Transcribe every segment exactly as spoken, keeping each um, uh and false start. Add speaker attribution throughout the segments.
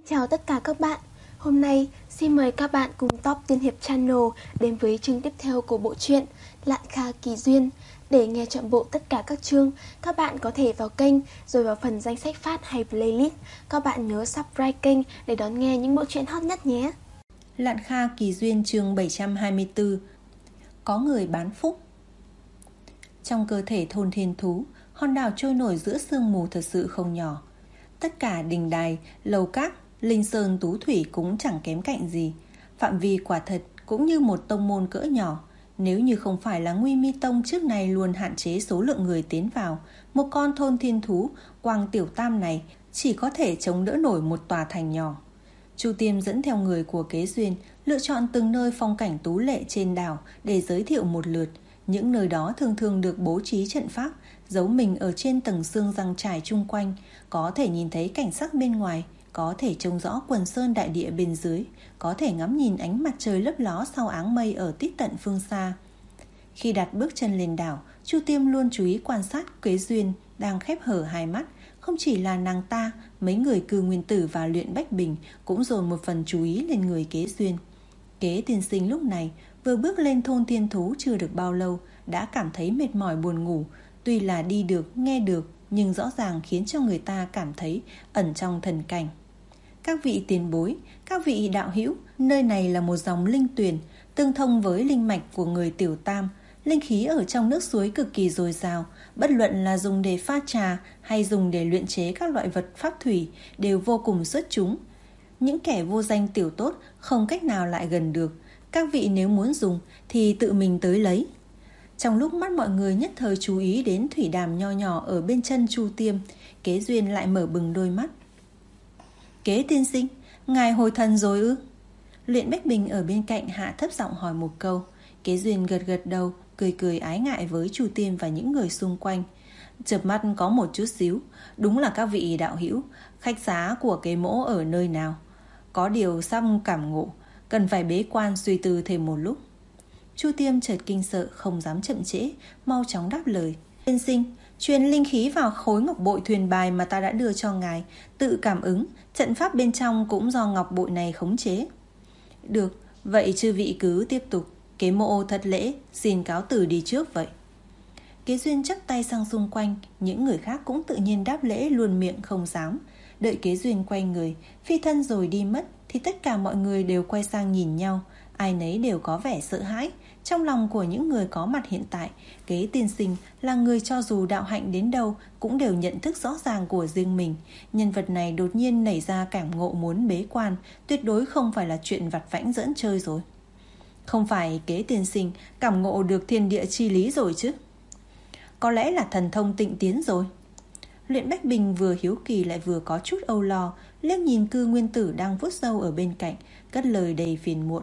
Speaker 1: Chào tất cả các bạn. Hôm nay xin mời các bạn cùng Top Tiên Hiệp Channel đến với chương tiếp theo của bộ truyện Lạn Kha Kỳ Duyên. Để nghe trọn bộ tất cả các chương, các bạn có thể vào kênh rồi vào phần danh sách phát hay playlist. Các bạn nhớ subscribe kênh để đón nghe những bộ truyện hot nhất nhé.
Speaker 2: Lạn Kha Kỳ Duyên chương bảy trăm hai mươi tư. Có người bán phúc. Trong cơ thể thôn thiên thú, hòn đảo trôi nổi giữa sương mù thật sự không nhỏ. Tất cả đình đài, lầu các, linh sơn tú thủy cũng chẳng kém cạnh gì. Phạm vi quả thật cũng như một tông môn cỡ nhỏ. Nếu như không phải là Nguy Mi Tông trước này luôn hạn chế số lượng người tiến vào, một con thôn thiên thú Quang Tiểu Tam này chỉ có thể chống đỡ nổi một tòa thành nhỏ. Chu Tiêm dẫn theo người của Kế Duyên lựa chọn từng nơi phong cảnh tú lệ trên đảo để giới thiệu một lượt. Những nơi đó thường thường được bố trí trận pháp, giấu mình ở trên tầng xương răng trải chung quanh, có thể nhìn thấy cảnh sắc bên ngoài, có thể trông rõ quần sơn đại địa bên dưới, có thể ngắm nhìn ánh mặt trời lấp ló sau áng mây ở tít tận phương xa. Khi đặt bước chân lên đảo, Chu Tiêm luôn chú ý quan sát Kế Duyên đang khép hở hai mắt. Không chỉ là nàng ta, mấy người Cư Nguyên Tử và Luyện Bách Bình cũng dồn một phần chú ý lên người Kế Duyên. Kế tiên sinh lúc này vừa bước lên thôn thiên thú chưa được bao lâu đã cảm thấy mệt mỏi buồn ngủ. Tuy là đi được, nghe được, nhưng rõ ràng khiến cho người ta cảm thấy ẩn trong thần cảnh. Các vị tiền bối, các vị đạo hữu, nơi này là một dòng linh tuyền, tương thông với linh mạch của người Tiểu Tam. Linh khí ở trong nước suối cực kỳ dồi dào, bất luận là dùng để pha trà hay dùng để luyện chế các loại vật pháp thủy đều vô cùng xuất chúng. Những kẻ vô danh tiểu tốt không cách nào lại gần được. Các vị nếu muốn dùng thì tự mình tới lấy. Trong lúc mắt mọi người nhất thời chú ý đến thủy đàm nho nhỏ ở bên chân Chu Tiêm, Kế Duyên lại mở bừng đôi mắt. Kế tiên sinh, ngài hồi thần rồi ư? Luyện Bách Bình ở bên cạnh hạ thấp giọng hỏi một câu. Kế Duyên gật gật đầu, cười cười ái ngại với Chu Tiêm và những người xung quanh. Chợp mắt có một chút xíu, đúng là các vị đạo hữu, khách xá của Kế mỗ ở nơi nào? Có điều sắp cảm ngộ, cần phải bế quan suy tư thêm một lúc. Chu Tiêm chợt kinh sợ, không dám chậm trễ, mau chóng đáp lời. Tiên sinh, truyền linh khí vào khối ngọc bội thuyền bài mà ta đã đưa cho ngài, tự cảm ứng, trận pháp bên trong cũng do ngọc bội này khống chế. Được, vậy chư vị cứ tiếp tục. Kế mộ thất lễ, xin cáo từ đi trước vậy. Kế Duyên chắp tay sang xung quanh, những người khác cũng tự nhiên đáp lễ luôn miệng không dám. Đợi Kế Duyên quay người, phi thân rồi đi mất, thì tất cả mọi người đều quay sang nhìn nhau. Ai nấy đều có vẻ sợ hãi. Trong lòng của những người có mặt hiện tại, Kế tiên sinh là người cho dù đạo hạnh đến đâu cũng đều nhận thức rõ ràng của riêng mình. Nhân vật này đột nhiên nảy ra cảm ngộ muốn bế quan, tuyệt đối không phải là chuyện vặt vãnh giỡn chơi rồi. Không phải Kế tiên sinh cảm ngộ được thiên địa chi lý rồi chứ? Có lẽ là thần thông tịnh tiến rồi. Luyện Bách Bình vừa hiếu kỳ lại vừa có chút âu lo, liếc nhìn Cư Nguyên Tử đang vuốt râu ở bên cạnh, cất lời đầy phiền muộn.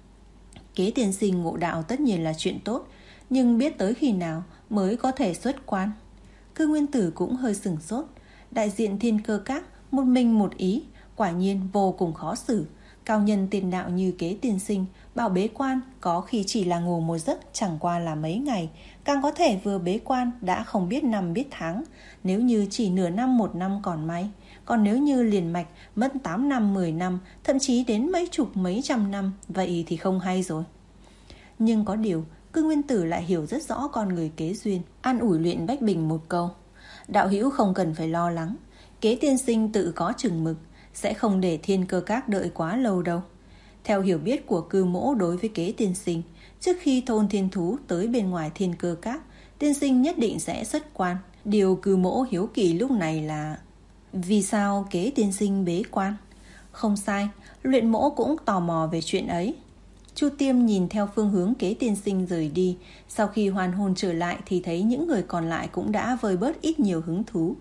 Speaker 2: Kế tiên sinh ngộ đạo tất nhiên là chuyện tốt, nhưng biết tới khi nào mới có thể xuất quan? Cư Nguyên Tử cũng hơi sửng sốt. Đại diện Thiên Cơ Các một mình một ý, quả nhiên vô cùng khó xử. Cao nhân tiền đạo như Kế tiên sinh bảo bế quan có khi chỉ là ngủ một giấc chẳng qua là mấy ngày, càng có thể vừa bế quan đã không biết năm biết tháng. Nếu như chỉ nửa năm một năm còn may, còn nếu như liền mạch mất tám năm mười năm, thậm chí đến mấy chục mấy trăm năm, vậy thì không hay rồi. Nhưng có điều Cư Nguyên Tử lại hiểu rất rõ con người Kế Duyên, an ủi Luyện Bách Bình một câu. Đạo hữu không cần phải lo lắng, Kế tiên sinh tự có chừng mực, sẽ không để Thiên Cơ Các đợi quá lâu đâu. Theo hiểu biết của Cư mỗ đối với Kế tiên sinh, trước khi thôn thiên thú tới bên ngoài Thiên Cơ Các, tiên sinh nhất định sẽ xuất quan. Điều Cư mỗ hiếu kỳ lúc này là vì sao Kế tiên sinh bế quan? Không sai, Luyện mỗ cũng tò mò về chuyện ấy. Chu Tiêm nhìn theo phương hướng Kế tiên sinh rời đi. Sau khi hoàn hồn trở lại thì thấy những người còn lại cũng đã vơi bớt ít nhiều hứng thú.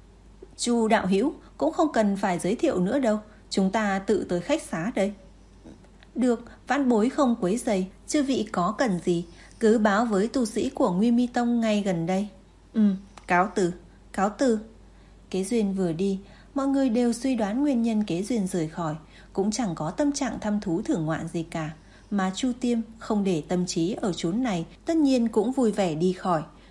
Speaker 2: Chu đạo hữu cũng không cần phải giới thiệu nữa đâu, chúng ta tự tới khách xá đây. Được, vãn bối không quấy rầy, chư vị có cần gì cứ báo với tu sĩ của Nguy Mi Tông ngay gần đây. Ừ, cáo từ, cáo từ. Kế Duyên vừa đi, mọi người đều suy đoán nguyên nhân Kế Duyên rời khỏi, cũng chẳng có tâm trạng thăm thú thưởng ngoạn gì cả. Mà Chu Tiêm không để tâm trí ở chốn này, tất nhiên cũng vui vẻ đi khỏi.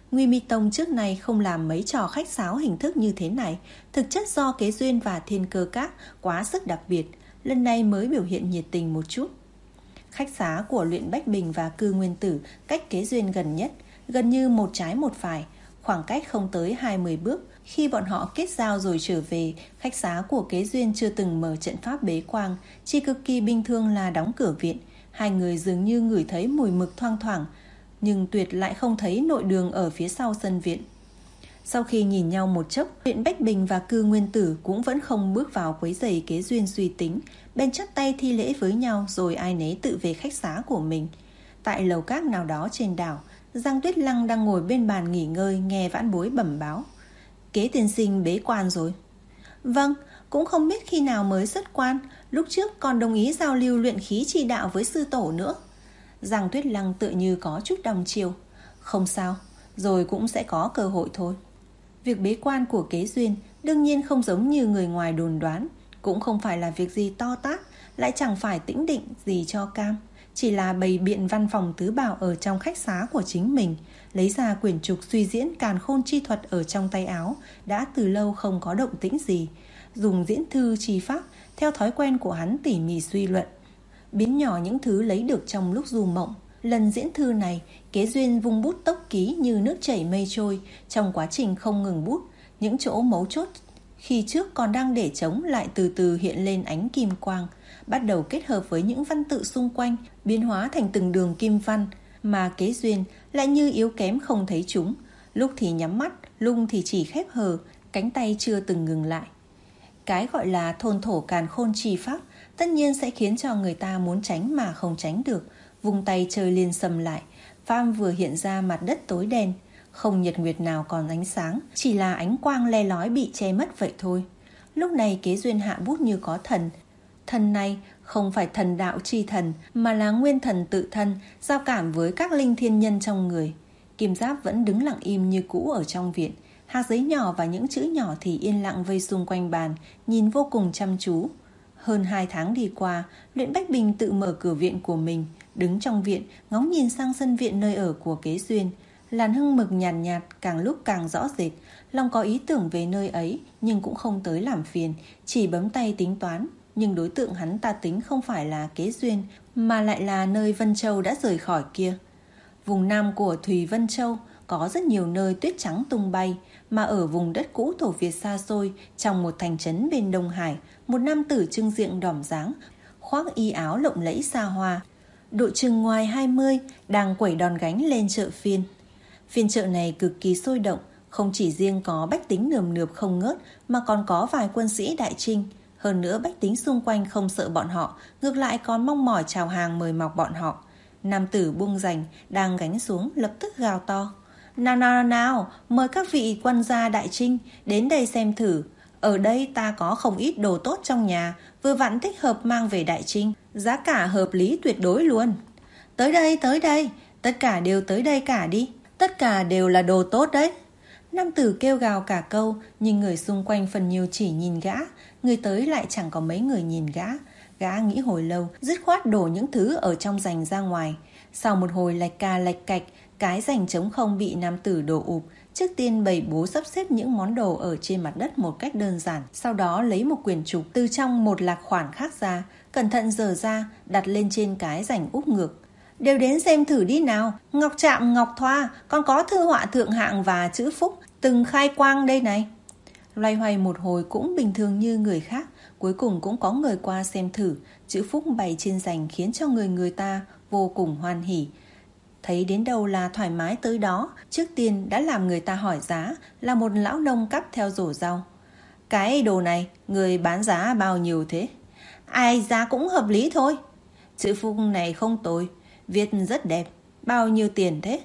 Speaker 2: Nguy Mi Tông trước này không làm mấy trò khách sáo hình thức như thế này, thực chất do Kế Duyên và Thiên Cơ Các quá sức đặc biệt, lần này mới biểu hiện nhiệt tình một chút. Khách xá của Luyện Bách Bình và Cư Nguyên Tử cách Kế Duyên gần nhất, gần như một trái một phải, khoảng cách không tới hai mươi bước. Khi bọn họ kết giao rồi trở về, khách xá của Kế Duyên chưa từng mở trận pháp bế quang, chỉ cực kỳ bình thường là đóng cửa viện. Hai người dường như ngửi thấy mùi mực thoang thoảng, nhưng tuyệt lại không thấy nội đường ở phía sau sân viện. Sau khi nhìn nhau một chốc, Luyện Bách Bình và Cư Nguyên Tử cũng vẫn không bước vào quấy rầy Kế Duyên suy tính, bên chắp tay thi lễ với nhau rồi ai nấy tự về khách xá của mình. Tại lầu các nào đó trên đảo, Giang Tuyết Lăng đang ngồi bên bàn nghỉ ngơi nghe vãn bối bẩm báo. Kế tiên sinh bế quan rồi. Vâng, cũng không biết khi nào mới xuất quan, lúc trước còn đồng ý giao lưu luyện khí chi đạo với sư tổ nữa. Giang Tuyết Lăng tự như có chút đăm chiêu. Không sao, rồi cũng sẽ có cơ hội thôi. Việc bế quan của Kế Duyên đương nhiên không giống như người ngoài đồn đoán, cũng không phải là việc gì to tát, lại chẳng phải tĩnh định gì cho cam. Chỉ là bày biện văn phòng tứ bảo ở trong khách xá của chính mình, lấy ra quyển trục suy diễn càn khôn chi thuật ở trong tay áo, đã từ lâu không có động tĩnh gì. Dùng diễn thư chi pháp, theo thói quen của hắn tỉ mỉ suy luận, biến nhỏ những thứ lấy được trong lúc du mộng. Lần diễn thư này, Kế Duyên vung bút tốc ký như nước chảy mây trôi, trong quá trình không ngừng bút, những chỗ mấu chốt khi trước còn đang để trống lại từ từ hiện lên ánh kim quang, bắt đầu kết hợp với những văn tự xung quanh, biến hóa thành từng đường kim văn, mà Kế Duyên lại như yếu kém không thấy chúng, lúc thì nhắm mắt, lúc thì chỉ khép hờ, cánh tay chưa từng ngừng lại. Cái gọi là thôn thổ càn khôn chi pháp tất nhiên sẽ khiến cho người ta muốn tránh mà không tránh được. Vùng tay chơi liên xâm lại, pham vừa hiện ra mặt đất tối đen, không nhật nguyệt nào còn ánh sáng, chỉ là ánh quang le lói bị che mất vậy thôi. Lúc này Kế Duyên hạ bút như có thần. Thần này không phải thần đạo chi thần, mà là nguyên thần tự thân, giao cảm với các linh thiên nhân trong người. Kim Giáp vẫn đứng lặng im như cũ ở trong viện. Hạt giấy nhỏ và những chữ nhỏ thì yên lặng vây xung quanh bàn, nhìn vô cùng chăm chú. Hơn hai tháng đi qua, Luyện Bách Bình tự mở cửa viện của mình, đứng trong viện, ngóng nhìn sang sân viện nơi ở của Kế Duyên. Làn hương mực nhàn nhạt, nhạt càng lúc càng rõ rệt. Lòng có ý tưởng về nơi ấy, nhưng cũng không tới làm phiền, chỉ bấm tay tính toán. Nhưng đối tượng hắn ta tính không phải là Kế Duyên, mà lại là nơi Vân Châu đã rời khỏi kia. Vùng nam của Thùy Vân Châu có rất nhiều nơi tuyết trắng tung bay, mà ở vùng đất cũ thổ Việt xa xôi, trong một thành trấn bên Đông Hải, một nam tử trưng diện đỏm dáng, khoác y áo lộng lẫy xa hoa, độ chừng ngoài hai mươi, đang quẩy đòn gánh lên chợ phiên. Phiên chợ này cực kỳ sôi động, không chỉ riêng có bách tính nườm nượp không ngớt, mà còn có vài quân sĩ Đại Trinh. Hơn nữa bách tính xung quanh không sợ bọn họ, ngược lại còn mong mỏi chào hàng mời mọc bọn họ. Nam tử buông rành, đang gánh xuống lập tức gào to. Nào nào nào, mời các vị quân gia Đại Trinh đến đây xem thử. Ở đây ta có không ít đồ tốt trong nhà, vừa vặn thích hợp mang về Đại Trinh, giá cả hợp lý tuyệt đối luôn. Tới đây, tới đây, tất cả đều tới đây cả đi, tất cả đều là đồ tốt đấy. Nam tử kêu gào cả câu, nhưng người xung quanh phần nhiều chỉ nhìn gã, người tới lại chẳng có mấy người nhìn gã. Gã nghĩ hồi lâu, dứt khoát đổ những thứ ở trong rành ra ngoài. Sau một hồi lạch cà lạch cạch, cái rành trống không bị nam tử đổ ụp. Trước tiên bày bố sắp xếp những món đồ ở trên mặt đất một cách đơn giản, sau đó lấy một quyển trục từ trong một lạc khoản khác ra, cẩn thận dở ra, đặt lên trên cái rành úp ngược. Đều đến xem thử đi nào, ngọc trạm ngọc thoa, còn có thư họa thượng hạng và chữ phúc, từng khai quang đây này. Loay hoay một hồi cũng bình thường như người khác, cuối cùng cũng có người qua xem thử. Chữ phúc bày trên rành khiến cho người người ta vô cùng hoan hỉ. Thấy đến đâu là thoải mái tới đó, trước tiên đã làm người ta hỏi giá, là một lão nông cắp theo rổ rau. Cái đồ này, người bán giá bao nhiêu thế? Ai, giá cũng hợp lý thôi. Chữ phúc này không tồi, viết rất đẹp, bao nhiêu tiền thế?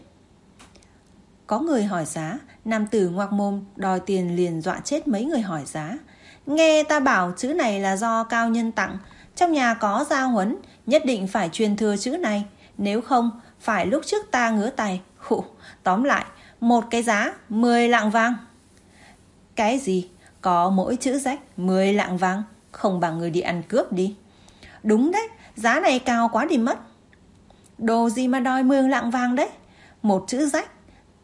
Speaker 2: Có người hỏi giá, nam tử ngoạc mồm đòi tiền liền dọa chết mấy người hỏi giá. Nghe ta bảo chữ này là do cao nhân tặng, trong nhà có gia huấn, nhất định phải truyền thừa chữ này, nếu không phải lúc trước ta ngứa tay. Khụ, tóm lại, một cái giá mười lạng vàng. Cái gì? Có mỗi chữ rách mười lạng vàng, không bằng người đi ăn cướp đi. Đúng đấy, giá này cao quá đi mất. Đồ gì mà đòi mười lạng vàng đấy? Một chữ rách,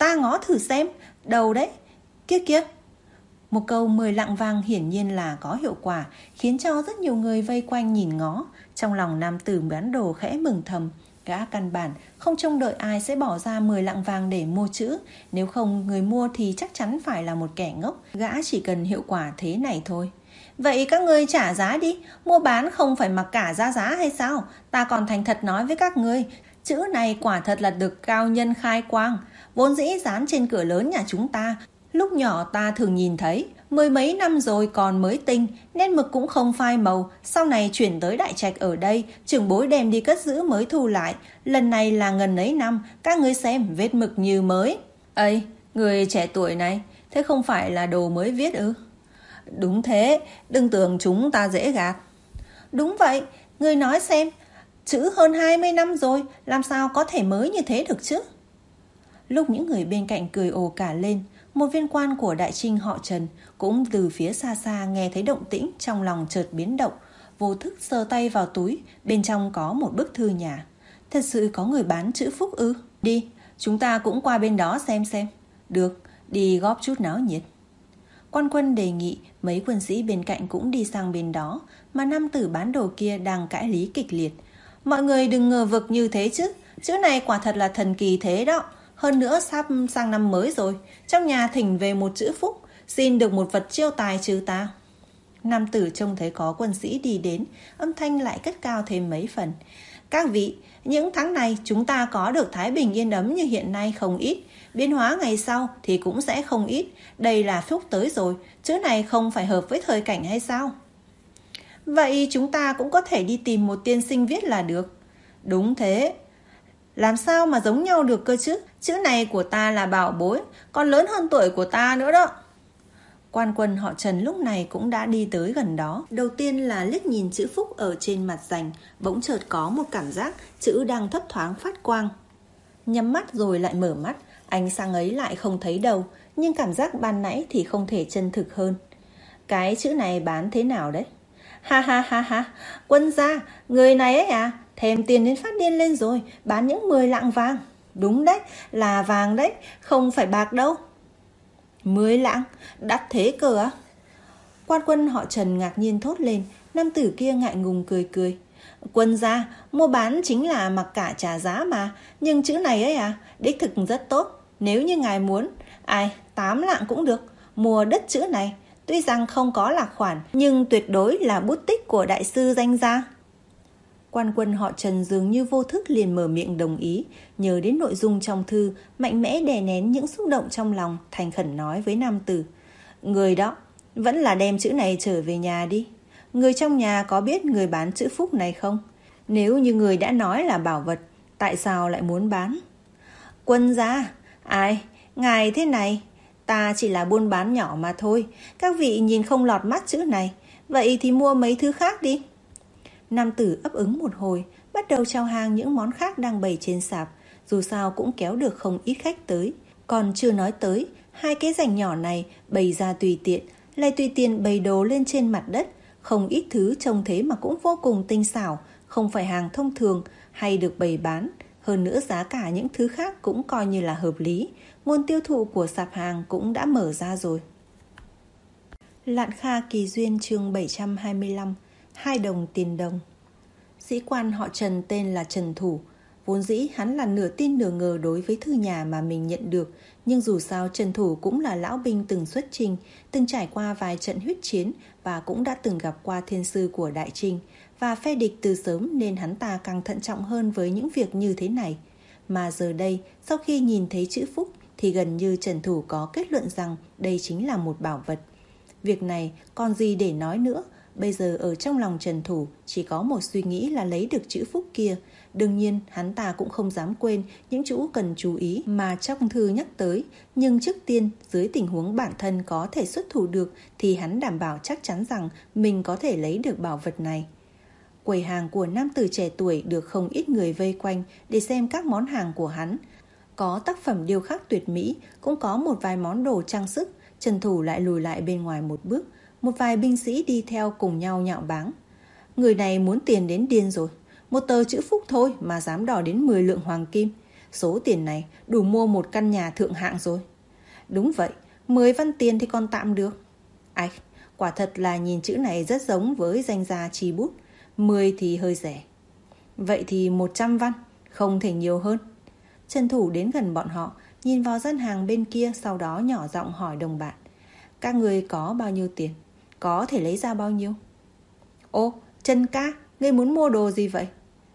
Speaker 2: ta ngó thử xem, đầu đấy, kia kia. Một câu mười lạng vàng hiển nhiên là có hiệu quả, khiến cho rất nhiều người vây quanh nhìn ngó. Trong lòng nam tử bán đồ khẽ mừng thầm, gã căn bản không trông đợi ai sẽ bỏ ra mười lạng vàng để mua chữ. Nếu không, người mua thì chắc chắn phải là một kẻ ngốc. Gã chỉ cần hiệu quả thế này thôi. Vậy các ngươi trả giá đi, mua bán không phải mặc cả giá giá hay sao? Ta còn thành thật nói với các ngươi, chữ này quả thật là được cao nhân khai quang, vốn dĩ dán trên cửa lớn nhà chúng ta. Lúc nhỏ ta thường nhìn thấy, mười mấy năm rồi còn mới tinh, nên mực cũng không phai màu. Sau này chuyển tới đại trạch ở đây, trưởng bối đem đi cất giữ mới thu lại. Lần này là ngần ấy năm, các ngươi xem vết mực như mới. Ây, người trẻ tuổi này, thế không phải là đồ mới viết ư? Đúng thế, đừng tưởng chúng ta dễ gạt. Đúng vậy, người nói xem, chữ hơn hai mươi năm rồi, làm sao có thể mới như thế được chứ? Lúc những người bên cạnh cười ồ cả lên, một viên quan của đại trinh họ Trần cũng từ phía xa xa nghe thấy động tĩnh, trong lòng chợt biến động, vô thức sờ tay vào túi, bên trong có một bức thư nhà. Thật sự có người bán chữ phúc ư? Đi, chúng ta cũng qua bên đó xem xem. Được, đi góp chút náo nhiệt. Quan quân đề nghị, mấy quân sĩ bên cạnh cũng đi sang bên đó, mà nam tử bán đồ kia đang cãi lý kịch liệt. Mọi người đừng ngờ vực như thế chứ, chữ này quả thật là thần kỳ thế đó. Hơn nữa sắp sang năm mới rồi, trong nhà thỉnh về một chữ phúc, xin được một vật chiêu tài trừ tà. Nam tử trông thấy có quân sĩ đi đến, âm thanh lại cất cao thêm mấy phần. Các vị, những tháng này chúng ta có được thái bình yên ấm như hiện nay không ít, biến hóa ngày sau thì cũng sẽ không ít. Đây là phúc tới rồi, chữ này không phải hợp với thời cảnh hay sao? Vậy chúng ta cũng có thể đi tìm một tiên sinh viết là được. Đúng thế. Làm sao mà giống nhau được cơ chứ? Chữ này của ta là bảo bối, còn lớn hơn tuổi của ta nữa đó. Quan quân họ Trần lúc này cũng đã đi tới gần đó. Đầu tiên là liếc nhìn chữ phúc ở trên mặt rành, bỗng chợt có một cảm giác chữ đang thấp thoáng phát quang. Nhắm mắt rồi lại mở mắt, ánh sáng ấy lại không thấy đâu, nhưng cảm giác ban nãy thì không thể chân thực hơn. Cái chữ này bán thế nào đấy? Ha ha ha ha, quân gia, người này ấy à, thèm tiền đến phát điên lên rồi, bán những mười lạng vàng. Đúng đấy, là vàng đấy, không phải bạc đâu. Mười lạng, đắt thế cơ á? Quan quân họ Trần ngạc nhiên thốt lên, nam tử kia ngại ngùng cười cười. Quân gia, mua bán chính là mặc cả trả giá mà, nhưng chữ này ấy à, đích thực rất tốt. Nếu như ngài muốn, ai, tám lạng cũng được, mua đất chữ này. Tuy rằng không có lạc khoản, nhưng tuyệt đối là bút tích của đại sư danh gia. Quan quân họ Trần dường như vô thức liền mở miệng đồng ý, nhớ đến nội dung trong thư, mạnh mẽ đè nén những xúc động trong lòng, thành khẩn nói với nam tử. Người đó, vẫn là đem chữ này trở về nhà đi. Người trong nhà có biết người bán chữ phúc này không? Nếu như người đã nói là bảo vật, tại sao lại muốn bán? Quân gia, ai, ngài thế này, ta chỉ là buôn bán nhỏ mà thôi, các vị nhìn không lọt mắt chữ này, vậy thì mua mấy thứ khác đi. Nam tử ấp úng một hồi, bắt đầu chào hàng những món khác đang bày trên sạp, dù sao cũng kéo được không ít khách tới. Còn chưa nói tới, hai cái rành nhỏ này bày ra tùy tiện, lại tùy tiện bày đồ lên trên mặt đất, không ít thứ trông thế mà cũng vô cùng tinh xảo, không phải hàng thông thường hay được bày bán. Hơn nữa giá cả những thứ khác cũng coi như là hợp lý, nguồn tiêu thụ của sạp hàng cũng đã mở ra rồi. Lạn Kha Kỳ Duyên chương bảy trăm hai mươi lăm, hai đồng tiền đồng. Sĩ quan họ Trần tên là Trần Thủ. Vốn dĩ hắn là nửa tin nửa ngờ đối với thư nhà mà mình nhận được, nhưng dù sao Trần Thủ cũng là lão binh từng xuất chinh, từng trải qua vài trận huyết chiến và cũng đã từng gặp qua thiên sư của Đại Trinh và phe địch từ sớm, nên hắn ta càng thận trọng hơn với những việc như thế này. Mà giờ đây, sau khi nhìn thấy chữ phúc thì gần như Trần Thủ có kết luận rằng đây chính là một bảo vật. Việc này còn gì để nói nữa, bây giờ ở trong lòng Trần Thủ chỉ có một suy nghĩ là lấy được chữ phúc kia. Đương nhiên hắn ta cũng không dám quên những chỗ cần chú ý mà trong thư nhắc tới, nhưng trước tiên dưới tình huống bản thân có thể xuất thủ được thì hắn đảm bảo chắc chắn rằng mình có thể lấy được bảo vật này. Quầy hàng của nam tử trẻ tuổi được không ít người vây quanh để xem các món hàng của hắn. Có tác phẩm điêu khắc tuyệt mỹ, cũng có một vài món đồ trang sức. Trần Thủ lại lùi lại bên ngoài một bước, một vài binh sĩ đi theo cùng nhau nhạo báng. Người này muốn tiền đến điên rồi, một tờ chữ phúc thôi mà dám đòi đến mười lượng hoàng kim. Số tiền này đủ mua một căn nhà thượng hạng rồi. Đúng vậy, mười văn tiền thì còn tạm được. Ảch, quả thật là nhìn chữ này rất giống với danh gia chi bút. Mười thì hơi rẻ. Vậy thì một trăm văn, không thể nhiều hơn. Trần Thủ đến gần bọn họ, nhìn vào gian hàng bên kia, sau đó nhỏ giọng hỏi đồng bạn. Các người có bao nhiêu tiền? Có thể lấy ra bao nhiêu? Ô, Trần ca, ngươi muốn mua đồ gì vậy?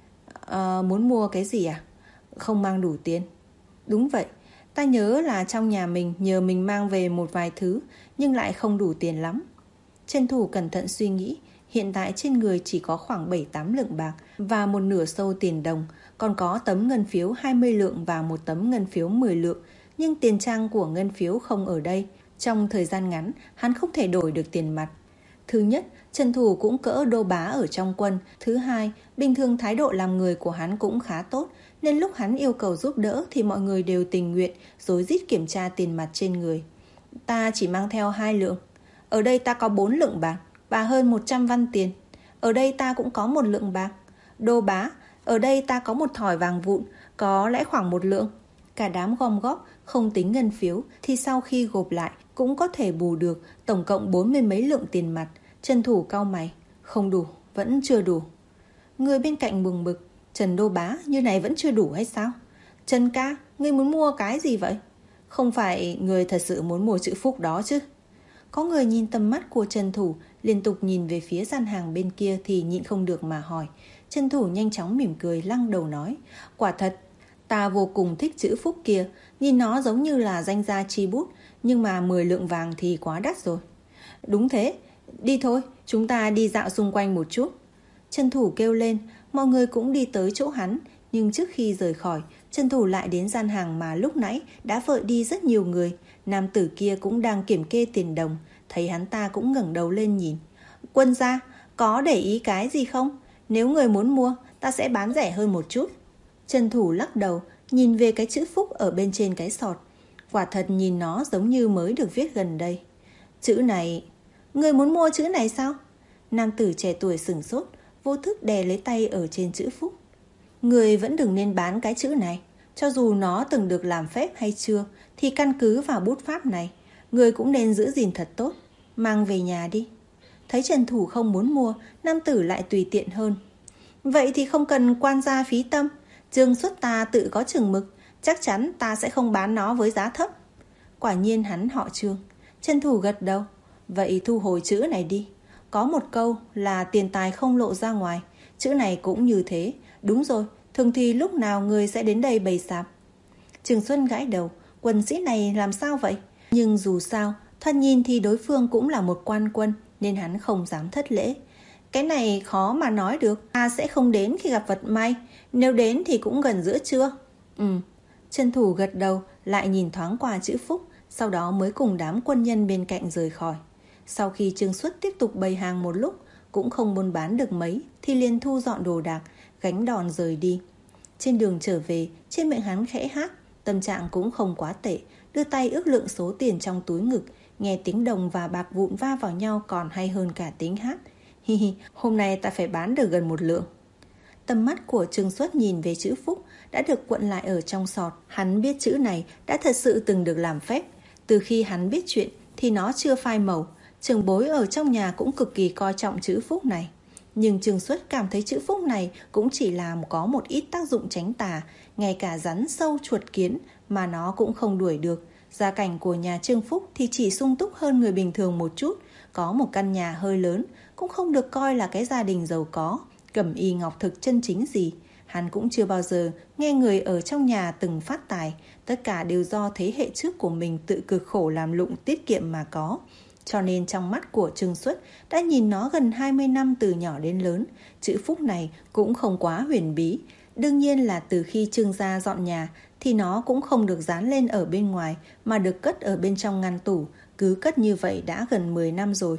Speaker 2: À, muốn mua cái gì à? Không mang đủ tiền. Đúng vậy, ta nhớ là trong nhà mình nhờ mình mang về một vài thứ, nhưng lại không đủ tiền lắm. Trần Thủ cẩn thận suy nghĩ, hiện tại trên người chỉ có khoảng bảy tám lượng bạc và một nửa sâu tiền đồng, còn có tấm ngân phiếu hai mươi lượng và một tấm ngân phiếu mười lượng, nhưng tiền trang của ngân phiếu không ở đây. Trong thời gian ngắn, hắn không thể đổi được tiền mặt. Thứ nhất, Trần Thủ cũng cỡ đô bá ở trong quân. Thứ hai, bình thường thái độ làm người của hắn cũng khá tốt, nên lúc hắn yêu cầu giúp đỡ thì mọi người đều tình nguyện, rối rít kiểm tra tiền mặt trên người. Ta chỉ mang theo hai lượng. Ở đây ta có bốn lượng bạc và hơn một trăm văn tiền. Ở đây ta cũng có một lượng bạc. Đô bá, ở đây ta có một thỏi vàng vụn, có lẽ khoảng một lượng. Cả đám gom góp, không tính ngân phiếu, thì sau khi gộp lại cũng có thể bù được tổng cộng bốn mươi mấy lượng tiền mặt. Trần Thủ cau mày, không đủ, vẫn chưa đủ. Người bên cạnh bừng bực, Trần đô bá, như này vẫn chưa đủ hay sao? Trần ca, ngươi muốn mua cái gì vậy? Không phải người thật sự muốn mua chữ phúc đó chứ? Có người nhìn tầm mắt của Trần Thủ, liên tục nhìn về phía gian hàng bên kia thì nhịn không được mà hỏi. Trần Thủ nhanh chóng mỉm cười lăng đầu nói, quả thật, ta vô cùng thích chữ phúc kia, nhìn nó giống như là danh gia chi bút, nhưng mà mười lượng vàng thì quá đắt rồi. Đúng thế, đi thôi, chúng ta đi dạo xung quanh một chút. Trần Thủ kêu lên, mọi người cũng đi tới chỗ hắn, nhưng trước khi rời khỏi, Trần Thủ lại đến gian hàng mà lúc nãy đã vợ đi rất nhiều người. Nam tử kia cũng đang kiểm kê tiền đồng, thấy hắn ta cũng ngẩng đầu lên nhìn. Quân gia, có để ý cái gì không? Nếu người muốn mua, ta sẽ bán rẻ hơn một chút. Trần Thủ lắc đầu, nhìn về cái chữ phúc ở bên trên cái sọt. Quả thật nhìn nó giống như mới được viết gần đây. Chữ này... Người muốn mua chữ này sao? Nam tử trẻ tuổi sửng sốt, vô thức đè lấy tay ở trên chữ phúc. Người vẫn đừng nên bán cái chữ này. Cho dù nó từng được làm phép hay chưa, thì căn cứ vào bút pháp này, người cũng nên giữ gìn thật tốt. Mang về nhà đi. Thấy Trần Thủ không muốn mua, nam tử lại tùy tiện hơn. Vậy thì không cần quan gia phí tâm. Trương Xuất ta tự có chừng mực, chắc chắn ta sẽ không bán nó với giá thấp. Quả nhiên hắn họ Trương. Trần Thủ gật đầu. Vậy thu hồi chữ này đi. Có một câu là tiền tài không lộ ra ngoài. Chữ này cũng như thế. Đúng rồi, thường thì lúc nào người sẽ đến đây bày sạp? Trường Xuân gãi đầu, quân sĩ này làm sao vậy? Nhưng dù sao, thoạt nhìn thì đối phương cũng là một quan quân, nên hắn không dám thất lễ. Cái này khó mà nói được. Ta sẽ không đến khi gặp vật may. Nếu đến thì cũng gần giữa trưa. Ừ. Trần Thủ gật đầu, lại nhìn thoáng qua chữ phúc, sau đó mới cùng đám quân nhân bên cạnh rời khỏi. Sau khi Trương Xuất tiếp tục bày hàng một lúc, cũng không buôn bán được mấy, thì liền thu dọn đồ đạc, gánh đòn rời đi. Trên đường trở về, trên miệng hắn khẽ hát, tâm trạng cũng không quá tệ, đưa tay ước lượng số tiền trong túi ngực, nghe tiếng đồng và bạc vụn va vào nhau còn hay hơn cả tiếng hát. Hi hi, hôm nay ta phải bán được gần một lượng. Tầm mắt của Trương Xuất nhìn về chữ phúc đã được cuộn lại ở trong sọt. Hắn biết chữ này đã thật sự từng được làm phép. Từ khi hắn biết chuyện thì nó chưa phai màu. Trưởng bối ở trong nhà cũng cực kỳ coi trọng chữ phúc này. Nhưng Trương Xuất cảm thấy chữ phúc này cũng chỉ là có một ít tác dụng tránh tà. Ngay cả rắn sâu chuột kiến mà nó cũng không đuổi được. Gia cảnh của nhà Trương Phúc thì chỉ sung túc hơn người bình thường một chút. Có một căn nhà hơi lớn, cũng không được coi là cái gia đình giàu có, cẩm y ngọc thực chân chính gì. Hắn cũng chưa bao giờ nghe người ở trong nhà từng phát tài. Tất cả đều do thế hệ trước của mình tự cực khổ làm lụng tiết kiệm mà có. Cho nên trong mắt của Trương Xuất đã nhìn nó gần hai mươi năm từ nhỏ đến lớn. Chữ phúc này cũng không quá huyền bí. Đương nhiên là từ khi Trương gia dọn nhà thì nó cũng không được dán lên ở bên ngoài, mà được cất ở bên trong ngăn tủ. Cứ cất như vậy đã gần mười năm rồi.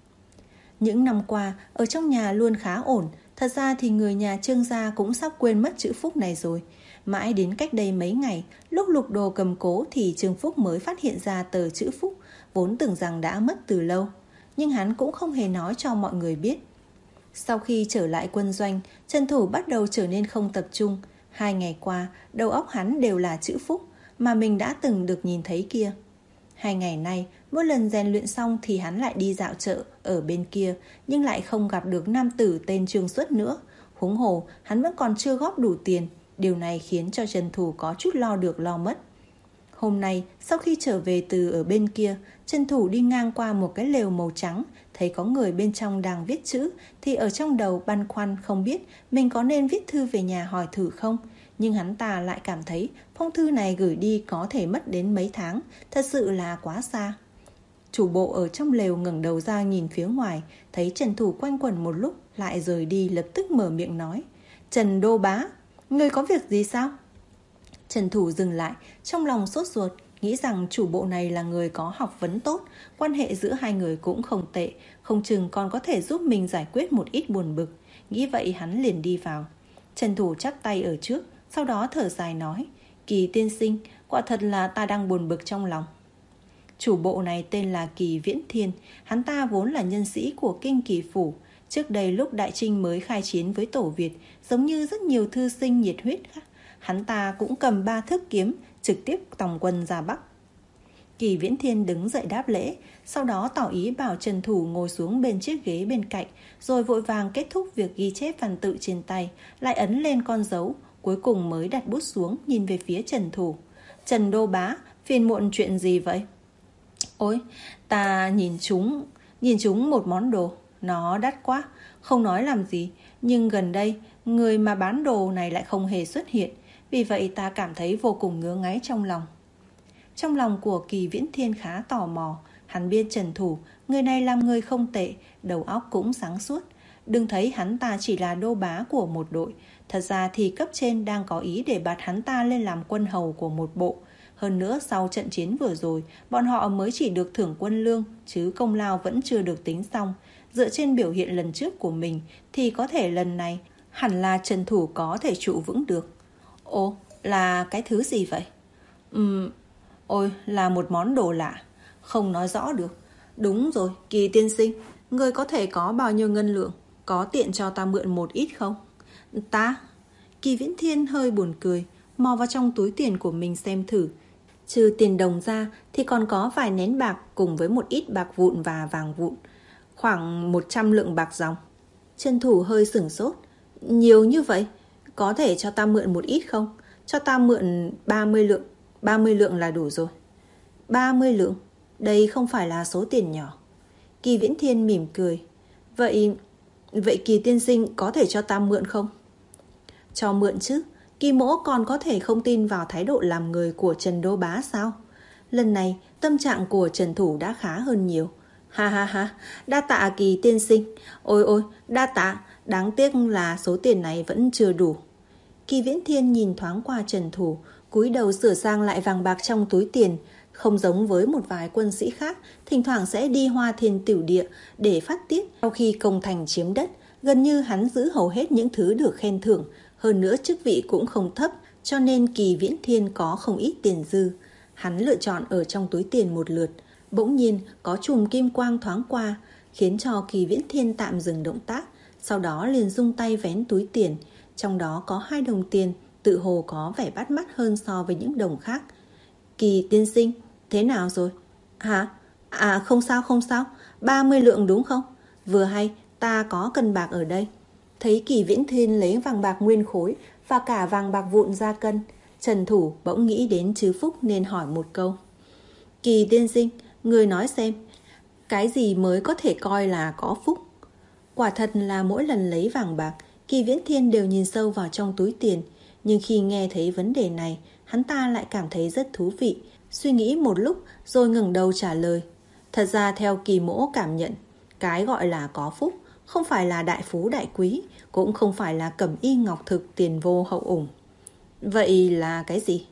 Speaker 2: Những năm qua ở trong nhà luôn khá ổn. Thật ra thì người nhà Trương gia cũng sắp quên mất chữ phúc này rồi. Mãi đến cách đây mấy ngày, lúc lục đồ cầm cố thì Trương Phúc mới phát hiện ra tờ chữ phúc, vốn tưởng rằng đã mất từ lâu. Nhưng hắn cũng không hề nói cho mọi người biết. Sau khi trở lại quân doanh, Trần Thủ bắt đầu trở nên không tập trung. Hai ngày qua, đầu óc hắn đều là chữ phúc mà mình đã từng được nhìn thấy kia. Hai ngày nay, mỗi lần rèn luyện xong thì hắn lại đi dạo chợ ở bên kia, nhưng lại không gặp được nam tử tên Trương Xuất nữa. Huống hồ, hắn vẫn còn chưa góp đủ tiền. Điều này khiến cho Trần Thủ có chút lo được lo mất. Hôm nay, sau khi trở về từ ở bên kia, Trần Thủ đi ngang qua một cái lều màu trắng, thấy có người bên trong đang viết chữ, thì ở trong đầu băn khoăn không biết mình có nên viết thư về nhà hỏi thử không. Nhưng hắn ta lại cảm thấy phong thư này gửi đi có thể mất đến mấy tháng, thật sự là quá xa. Chủ bộ ở trong lều ngẩng đầu ra nhìn phía ngoài, thấy Trần Thủ quanh quẩn một lúc lại rời đi, lập tức mở miệng nói: Trần Đô Bá, ngươi có việc gì sao? Trần Thủ dừng lại, trong lòng sốt ruột, nghĩ rằng chủ bộ này là người có học vấn tốt, quan hệ giữa hai người cũng không tệ, không chừng còn có thể giúp mình giải quyết một ít buồn bực. Nghĩ vậy hắn liền đi vào. Trần Thủ chắp tay ở trước, sau đó thở dài nói: Kỳ tiên sinh, quả thật là ta đang buồn bực trong lòng. Chủ bộ này tên là Kỳ Viễn Thiên, hắn ta vốn là nhân sĩ của Kinh Kỳ Phủ. Trước đây lúc Đại Trinh mới khai chiến với Tổ Việt, giống như rất nhiều thư sinh nhiệt huyết khác, hắn ta cũng cầm ba thước kiếm trực tiếp tòng quân ra Bắc. Kỳ Viễn Thiên đứng dậy đáp lễ, sau đó tỏ ý bảo Trần Thủ ngồi xuống bên chiếc ghế bên cạnh, rồi vội vàng kết thúc việc ghi chép văn tự trên tay, lại ấn lên con dấu, cuối cùng mới đặt bút xuống nhìn về phía Trần Thủ. Trần Đô Bá, phiền muộn chuyện gì vậy? Ôi, ta nhìn chúng, nhìn chúng một món đồ, nó đắt quá, không nói làm gì, nhưng gần đây người mà bán đồ này lại không hề xuất hiện, vì vậy ta cảm thấy vô cùng ngứa ngáy trong lòng. Trong lòng của Kỳ Viễn Thiên khá tò mò, hắn biết Trần Thủ, người này làm người không tệ, đầu óc cũng sáng suốt. Đừng thấy hắn ta chỉ là đô bá của một đội, thật ra thì cấp trên đang có ý để bạt hắn ta lên làm quân hầu của một bộ. Hơn nữa sau trận chiến vừa rồi, bọn họ mới chỉ được thưởng quân lương, chứ công lao vẫn chưa được tính xong. Dựa trên biểu hiện lần trước của mình thì có thể lần này hẳn là Trần Thủ có thể trụ vững được. Ồ, là cái thứ gì vậy? Ừm, ôi, là một món đồ lạ, không nói rõ được. Đúng rồi, Kỳ tiên sinh, ngươi có thể có bao nhiêu ngân lượng, có tiện cho ta mượn một ít không? Ta? Kỳ Viễn Thiên hơi buồn cười, mò vào trong túi tiền của mình xem thử. Trừ tiền đồng ra thì còn có vài nén bạc cùng với một ít bạc vụn và vàng vụn, khoảng một trăm lượng bạc dòng. Trần Thủ hơi sửng sốt. Nhiều như vậy? Có thể cho ta mượn một ít không? Cho ta mượn ba mươi lượng. ba mươi lượng là đủ rồi. ba mươi lượng? Đây không phải là số tiền nhỏ. Kỳ Viễn Thiên mỉm cười. Vậy, vậy Kỳ tiên sinh có thể cho ta mượn không? Cho mượn chứ. Kỳ mỗ còn có thể không tin vào thái độ làm người của Trần Đô Bá sao? Lần này tâm trạng của Trần Thủ đã khá hơn nhiều. Ha ha ha, đa tạ Kỳ tiên sinh. Ôi ôi, đa tạ, đáng tiếc là số tiền này vẫn chưa đủ. Kỳ Viễn Thiên nhìn thoáng qua Trần Thủ, cúi đầu sửa sang lại vàng bạc trong túi tiền. Không giống với một vài quân sĩ khác, thỉnh thoảng sẽ đi Hoa Thiên Tiểu Địa để phát tiết. Sau khi công thành chiếm đất, gần như hắn giữ hầu hết những thứ được khen thưởng. Hơn nữa chức vị cũng không thấp, cho nên Kỳ Viễn Thiên có không ít tiền dư. Hắn lựa chọn ở trong túi tiền một lượt. Bỗng nhiên có chùm kim quang thoáng qua, khiến cho Kỳ Viễn Thiên tạm dừng động tác. Sau đó liền rung tay vén túi tiền. Trong đó có hai đồng tiền, tự hồ có vẻ bắt mắt hơn so với những đồng khác. Kỳ tiên sinh, thế nào rồi? Hả? À không sao không sao, ba mươi lượng đúng không? Vừa hay, ta có cân bạc ở đây. Thấy Kỳ Viễn Thiên lấy vàng bạc nguyên khối và cả vàng bạc vụn ra cân, Trần Thủ bỗng nghĩ đến Trứ Phúc nên hỏi một câu. Kỳ tiên sinh, người nói xem, cái gì mới có thể coi là có phúc? Quả thật là mỗi lần lấy vàng bạc, Kỳ Viễn Thiên đều nhìn sâu vào trong túi tiền. Nhưng khi nghe thấy vấn đề này, hắn ta lại cảm thấy rất thú vị. Suy nghĩ một lúc rồi ngẩng đầu trả lời. Thật ra theo Kỳ mỗ cảm nhận, cái gọi là có phúc không phải là đại phú đại quý, cũng không phải là cẩm y ngọc thực tiền vô hậu ủng. Vậy là cái gì?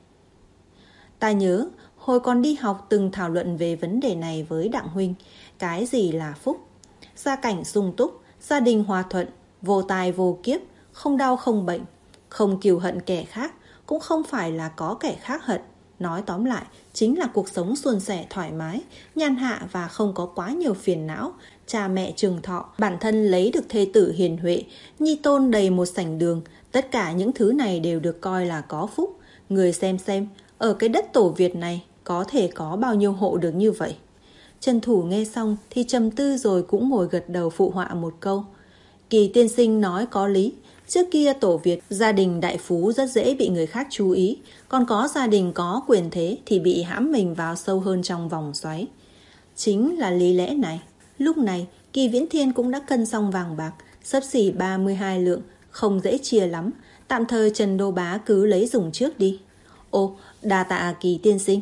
Speaker 2: Ta nhớ hồi còn đi học từng thảo luận về vấn đề này với Đặng huynh. Cái gì là phúc? Gia cảnh sung túc, gia đình hòa thuận, vô tai vô kiếp, không đau không bệnh, không kiêu hận kẻ khác, cũng không phải là có kẻ khác hận. Nói tóm lại, chính là cuộc sống suôn sẻ thoải mái, nhàn hạ và không có quá nhiều phiền não. Cha mẹ trường thọ, bản thân lấy được thê tử hiền huệ, nhi tôn đầy một sảnh đường. Tất cả những thứ này đều được coi là có phúc. Người xem xem, ở cái đất tổ Việt này có thể có bao nhiêu hộ được như vậy. Trần Thủ nghe xong thì trầm tư rồi cũng ngồi gật đầu phụ họa một câu. Kỳ tiên sinh nói có lý. Trước kia tổ Việt, gia đình đại phú rất dễ bị người khác chú ý, còn có gia đình có quyền thế thì bị hãm mình vào sâu hơn trong vòng xoáy. Chính là lý lẽ này. Lúc này, Kỳ Viễn Thiên cũng đã cân xong vàng bạc, xấp xỉ ba mươi hai lượng, không dễ chia lắm. Tạm thời Trần Đô Bá cứ lấy dùng trước đi. Ồ, đa tạ Kỳ tiên sinh.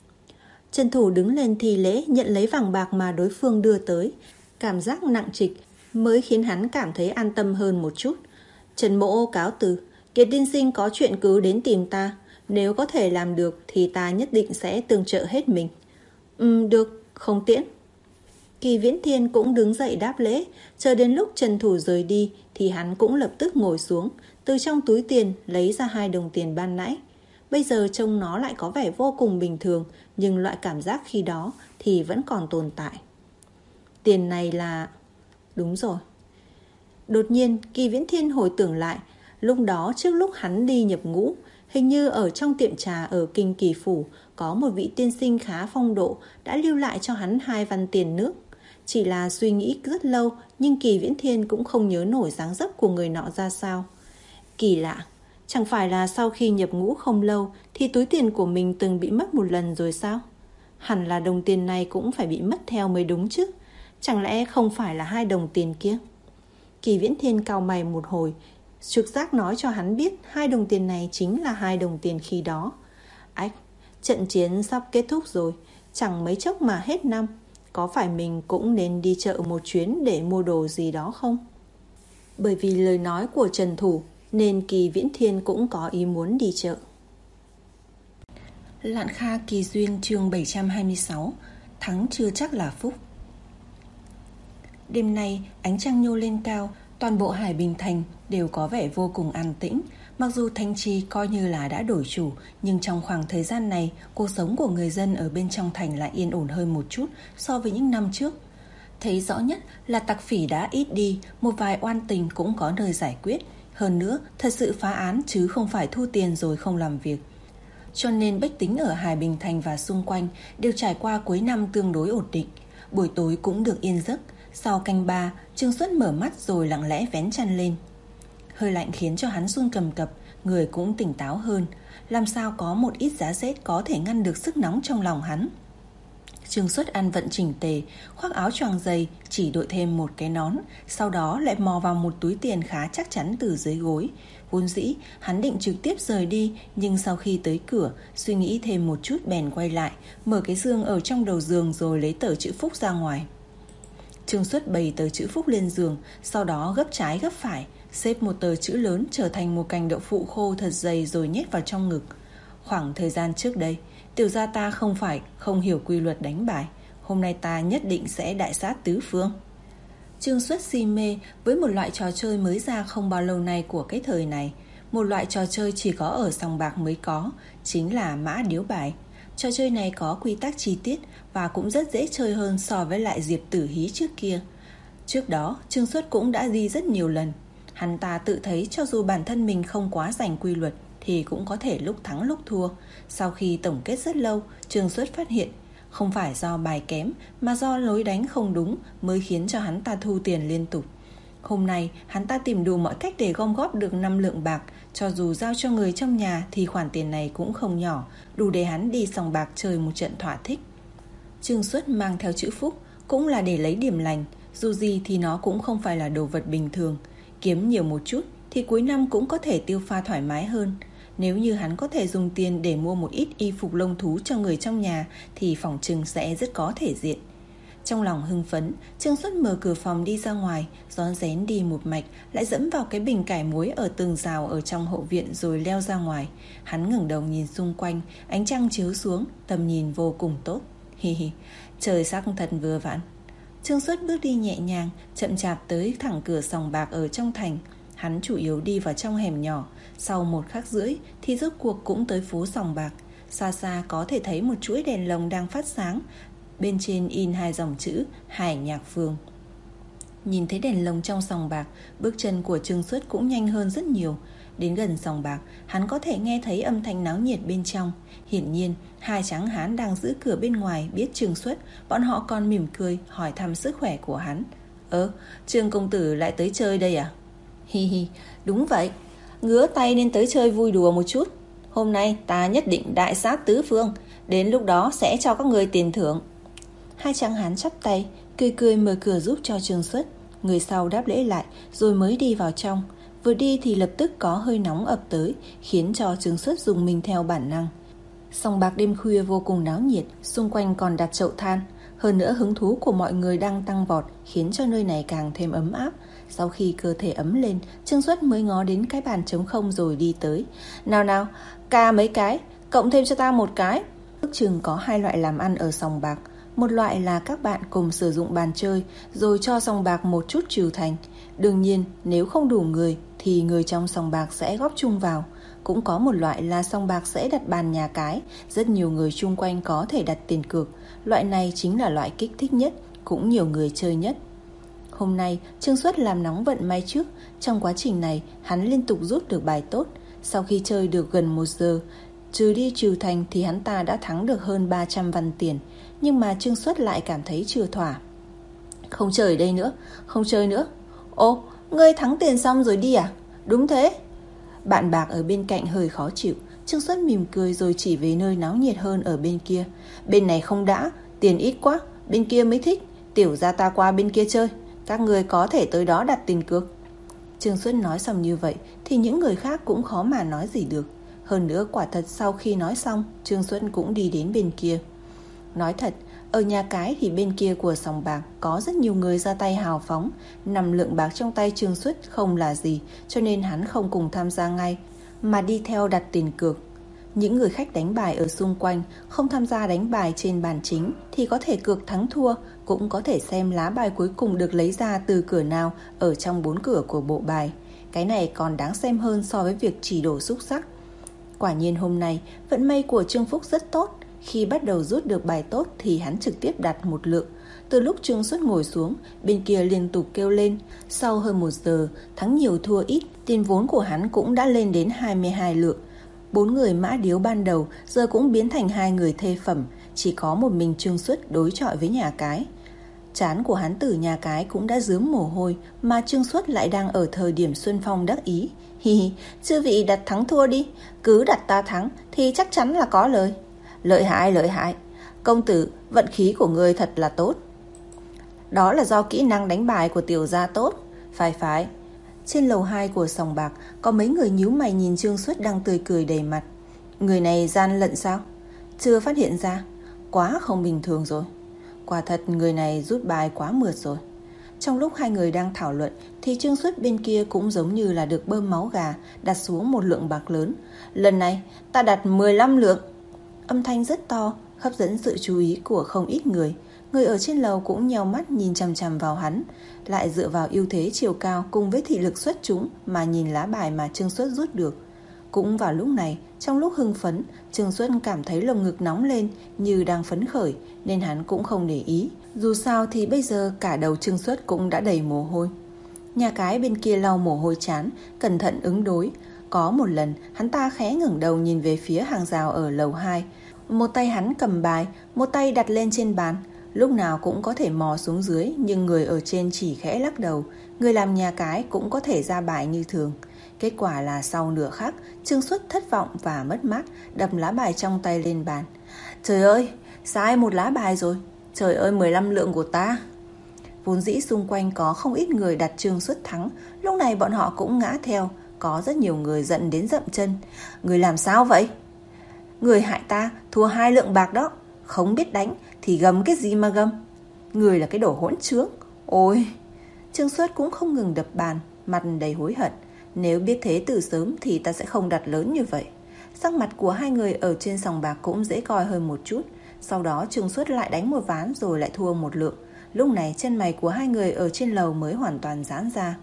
Speaker 2: Trần Thủ đứng lên thi lễ nhận lấy vàng bạc mà đối phương đưa tới. Cảm giác nặng trịch mới khiến hắn cảm thấy an tâm hơn một chút. Trần Mỗ cáo từ, Kiệt tiên sinh có chuyện cứ đến tìm ta. Nếu có thể làm được thì ta nhất định sẽ tương trợ hết mình. Ừm, được, không tiễn. Kỳ Viễn Thiên cũng đứng dậy đáp lễ. Chờ đến lúc Trần Thủ rời đi thì hắn cũng lập tức ngồi xuống, từ trong túi tiền lấy ra hai đồng tiền ban nãy. Bây giờ trông nó lại có vẻ vô cùng bình thường, nhưng loại cảm giác khi đó thì vẫn còn tồn tại. Tiền này là... Đúng rồi. Đột nhiên Kỳ Viễn Thiên hồi tưởng lại, lúc đó trước lúc hắn đi nhập ngũ, hình như ở trong tiệm trà ở Kinh Kỳ Phủ có một vị tiên sinh khá phong độ đã lưu lại cho hắn hai văn tiền nước. Chỉ là suy nghĩ rất lâu, nhưng Kỳ Viễn Thiên cũng không nhớ nổi dáng dấp của người nọ ra sao. Kỳ lạ, chẳng phải là sau khi nhập ngũ không lâu thì túi tiền của mình từng bị mất một lần rồi sao? Hẳn là đồng tiền này cũng phải bị mất theo mới đúng chứ. Chẳng lẽ không phải là hai đồng tiền kia? Kỳ Viễn Thiên cau mày một hồi, trực giác nói cho hắn biết hai đồng tiền này chính là hai đồng tiền khi đó. Ách, trận chiến sắp kết thúc rồi, chẳng mấy chốc mà hết năm. Có phải mình cũng nên đi chợ một chuyến để mua đồ gì đó không? Bởi vì lời nói của Trần Thủ nên Kỳ Viễn Thiên cũng có ý muốn đi chợ. Lạn Kha Kỳ Duyên chương bảy trăm hai mươi sáu. Thắng chưa chắc là phúc. Đêm nay ánh trăng nhô lên cao, toàn bộ Hải Bình Thành đều có vẻ vô cùng an tĩnh. Mặc dù thành trì coi như là đã đổi chủ, nhưng trong khoảng thời gian này, cuộc sống của người dân ở bên trong thành lại yên ổn hơn một chút so với những năm trước. Thấy rõ nhất là tặc phỉ đã ít đi, một vài oan tình cũng có nơi giải quyết. Hơn nữa, thật sự phá án chứ không phải thu tiền rồi không làm việc. Cho nên bách tính ở Hải Bình Thành và xung quanh đều trải qua cuối năm tương đối ổn định. Buổi tối cũng được yên giấc. Sau canh ba, Trương Xuất mở mắt rồi lặng lẽ vén chăn lên. Hơi lạnh khiến cho hắn run cầm cập, người cũng tỉnh táo hơn. Làm sao có một ít giá rét có thể ngăn được sức nóng trong lòng hắn. Trương Xuất ăn vận chỉnh tề, khoác áo choàng dày, chỉ đội thêm một cái nón, sau đó lại mò vào một túi tiền khá chắc chắn từ dưới gối. Vốn dĩ hắn định trực tiếp rời đi, nhưng sau khi tới cửa, suy nghĩ thêm một chút bèn quay lại, mở cái giường ở trong đầu giường rồi lấy tờ chữ phúc ra ngoài. Trương Xuất bày tờ chữ phúc lên giường, sau đó gấp trái gấp phải, xếp một tờ chữ lớn trở thành một cành đậu phụ khô thật dày rồi nhét vào trong ngực. Khoảng thời gian trước đây, tiểu gia ta không phải không hiểu quy luật đánh bài, hôm nay ta nhất định sẽ đại sát tứ phương. Trương Xuất si mê với một loại trò chơi mới ra không bao lâu nay của cái thời này. Một loại trò chơi chỉ có ở sòng bạc mới có, chính là mã điếu bài. Trò chơi này có quy tắc chi tiết và cũng rất dễ chơi hơn so với lại Diệp Tử Hí trước kia. Trước đó, Trương Xuất cũng đã đi rất nhiều lần. Hắn ta tự thấy cho dù bản thân mình không quá rành quy luật thì cũng có thể lúc thắng lúc thua. Sau khi tổng kết rất lâu, Trương Xuất phát hiện không phải do bài kém mà do lối đánh không đúng mới khiến cho hắn ta thu tiền liên tục. Hôm nay hắn ta tìm đủ mọi cách để gom góp được năm lượng bạc. Cho dù giao cho người trong nhà thì khoản tiền này cũng không nhỏ, đủ để hắn đi sòng bạc chơi một trận thỏa thích. Trương Xuất mang theo chữ phúc cũng là để lấy điểm lành. Dù gì thì nó cũng không phải là đồ vật bình thường. Kiếm nhiều một chút thì cuối năm cũng có thể tiêu pha thoải mái hơn. Nếu như hắn có thể dùng tiền để mua một ít y phục lông thú cho người trong nhà thì phỏng chừng sẽ rất có thể diện. Trong lòng hưng phấn, Trương Xuất mở cửa phòng đi ra ngoài, rón rén đi một mạch, lại dẫm vào cái bình cải muối ở tường rào ở trong hậu viện rồi leo ra ngoài. Hắn ngẩng đầu nhìn xung quanh, ánh trăng chiếu xuống, tầm nhìn vô cùng tốt. Hi hi, trời sắc thật vừa vặn. Trương Xuất bước đi nhẹ nhàng, chậm chạp tới thẳng cửa sòng bạc ở trong thành. Hắn chủ yếu đi vào trong hẻm nhỏ, sau một khắc rưỡi thì rốt cuộc cũng tới phố sòng bạc. Xa xa có thể thấy một chuỗi đèn lồng đang phát sáng. Bên trên in hai dòng chữ Hải Nhạc Phường. Nhìn thấy đèn lồng trong sòng bạc, bước chân của Trương Xuất cũng nhanh hơn rất nhiều. Đến gần sòng bạc, hắn có thể nghe thấy âm thanh náo nhiệt bên trong. Hiển nhiên, hai tráng hán đang giữ cửa bên ngoài biết Trương Xuất, bọn họ còn mỉm cười hỏi thăm sức khỏe của hắn. Ơ, Trương công tử lại tới chơi đây à? Hi hi, đúng vậy, ngứa tay nên tới chơi vui đùa một chút. Hôm nay ta nhất định đại sát tứ phương, đến lúc đó sẽ cho các người tiền thưởng. Hai tráng hán chắp tay, cười cười mở cửa giúp cho Trương Xuất. Người sau đáp lễ lại rồi mới đi vào trong. Vừa đi thì lập tức có hơi nóng ập tới, khiến cho Trương Xuất dùng mình theo bản năng. Sòng bạc đêm khuya vô cùng náo nhiệt, xung quanh còn đặt chậu than. Hơn nữa hứng thú của mọi người đang tăng vọt, khiến cho nơi này càng thêm ấm áp. Sau khi cơ thể ấm lên, Trương Xuất mới ngó đến cái bàn trống không rồi đi tới. Nào nào, ca mấy cái, cộng thêm cho ta một cái. Ước chừng có hai loại làm ăn ở sòng bạc. Một loại là các bạn cùng sử dụng bàn chơi rồi cho sòng bạc một chút trừ thành. Đương nhiên nếu không đủ người thì người trong sòng bạc sẽ góp chung vào. Cũng có một loại là sòng bạc sẽ đặt bàn nhà cái, rất nhiều người chung quanh có thể đặt tiền cược. Loại này chính là loại kích thích nhất, cũng nhiều người chơi nhất. Hôm nay Trương Xuất làm nóng vận may trước. Trong quá trình này hắn liên tục rút được bài tốt. Sau khi chơi được gần một giờ, trừ đi trừ thành thì hắn ta đã thắng được hơn ba trăm văn tiền. Nhưng mà Trương Xuất lại cảm thấy chưa thỏa. Không chơi ở đây nữa, không chơi nữa. Ồ, ngươi thắng tiền xong rồi đi à? Đúng thế. Bạn bạc ở bên cạnh hơi khó chịu. Trương Xuất mỉm cười rồi chỉ về nơi náo nhiệt hơn ở bên kia. Bên này không đã, tiền ít quá, bên kia mới thích. Tiểu gia ta qua bên kia chơi, các người có thể tới đó đặt tiền cược. Trương Xuất nói xong như vậy thì những người khác cũng khó mà nói gì được. Hơn nữa quả thật sau khi nói xong, Trương Xuất cũng đi đến bên kia. Nói thật, ở nhà cái thì bên kia của sòng bạc có rất nhiều người ra tay hào phóng. Năm lượng bạc trong tay Trương Xuất không là gì, cho nên hắn không cùng tham gia ngay, mà đi theo đặt tiền cược. Những người khách đánh bài ở xung quanh không tham gia đánh bài trên bàn chính thì có thể cược thắng thua, cũng có thể xem lá bài cuối cùng được lấy ra từ cửa nào ở trong bốn cửa của bộ bài. Cái này còn đáng xem hơn so với việc chỉ đổ xúc xắc. Quả nhiên hôm nay vận may của Trương Phúc rất tốt. Khi bắt đầu rút được bài tốt thì hắn trực tiếp đặt một lượng. Từ lúc Trương Xuất ngồi xuống, bên kia liên tục kêu lên. Sau hơn một giờ, thắng nhiều thua ít, tiền vốn của hắn cũng đã lên đến hai mươi hai lượng. Bốn người mã điếu ban đầu giờ cũng biến thành hai người thê phẩm. Chỉ có một mình Trương Xuất đối chọi với nhà cái. Trán của hắn từ nhà cái cũng đã rướm mồ hôi, mà Trương Xuất lại đang ở thời điểm xuân phong đắc ý. Hi hi, chư vị đặt thắng thua đi, cứ đặt ta thắng thì chắc chắn là có lời. Lợi hại, lợi hại. Công tử, vận khí của ngươi thật là tốt. Đó là do kỹ năng đánh bài của tiểu gia tốt. Phải phải. Trên lầu hai của sòng bạc có mấy người nhíu mày nhìn Trương Xuất đang tươi cười đầy mặt. Người này gian lận sao? Chưa phát hiện ra. Quá không bình thường rồi. Quả thật người này rút bài quá mượt rồi. Trong lúc hai người đang thảo luận thì Trương Xuất bên kia cũng giống như là được bơm máu gà, đặt xuống một lượng bạc lớn. Lần này ta đặt mười lăm lượng. Âm thanh rất to, hấp dẫn sự chú ý của không ít người. Người ở trên lầu cũng nheo mắt nhìn chằm chằm vào hắn, lại dựa vào ưu thế chiều cao cùng với thị lực xuất chúng mà nhìn lá bài mà Trương Xuất rút được. Cũng vào lúc này, trong lúc hưng phấn, Trương Xuất cảm thấy lồng ngực nóng lên như đang phấn khởi, nên hắn cũng không để ý. Dù sao thì bây giờ cả đầu Trương Xuất cũng đã đầy mồ hôi. Nhà cái bên kia lau mồ hôi chán, cẩn thận ứng đối. Có một lần, hắn ta khẽ ngẩng đầu nhìn về phía hàng rào ở lầu hai. Một tay hắn cầm bài, một tay đặt lên trên bàn. Lúc nào cũng có thể mò xuống dưới, nhưng người ở trên chỉ khẽ lắc đầu. Người làm nhà cái cũng có thể ra bài như thường. Kết quả là sau nửa khắc, Trương Xuất thất vọng và mất mát, đập lá bài trong tay lên bàn. Trời ơi, sai một lá bài rồi. Trời ơi, mười lăm lượng của ta. Vốn dĩ xung quanh có không ít người đặt Trương Xuất thắng. Lúc này bọn họ cũng ngã theo. Có rất nhiều người giận đến dậm chân. Người làm sao vậy? Người hại ta thua hai lượng bạc đó. Không biết đánh thì gầm cái gì mà gầm. Người là cái đồ hỗn trướng. Ôi. Trương Xuất cũng không ngừng đập bàn, mặt đầy hối hận. Nếu biết thế từ sớm thì ta sẽ không đặt lớn như vậy. Sắc mặt của hai người ở trên sòng bạc cũng dễ coi hơn một chút. Sau đó Trương Xuất lại đánh một ván rồi lại thua một lượng. Lúc này chân mày của hai người ở trên lầu mới hoàn toàn giãn ra.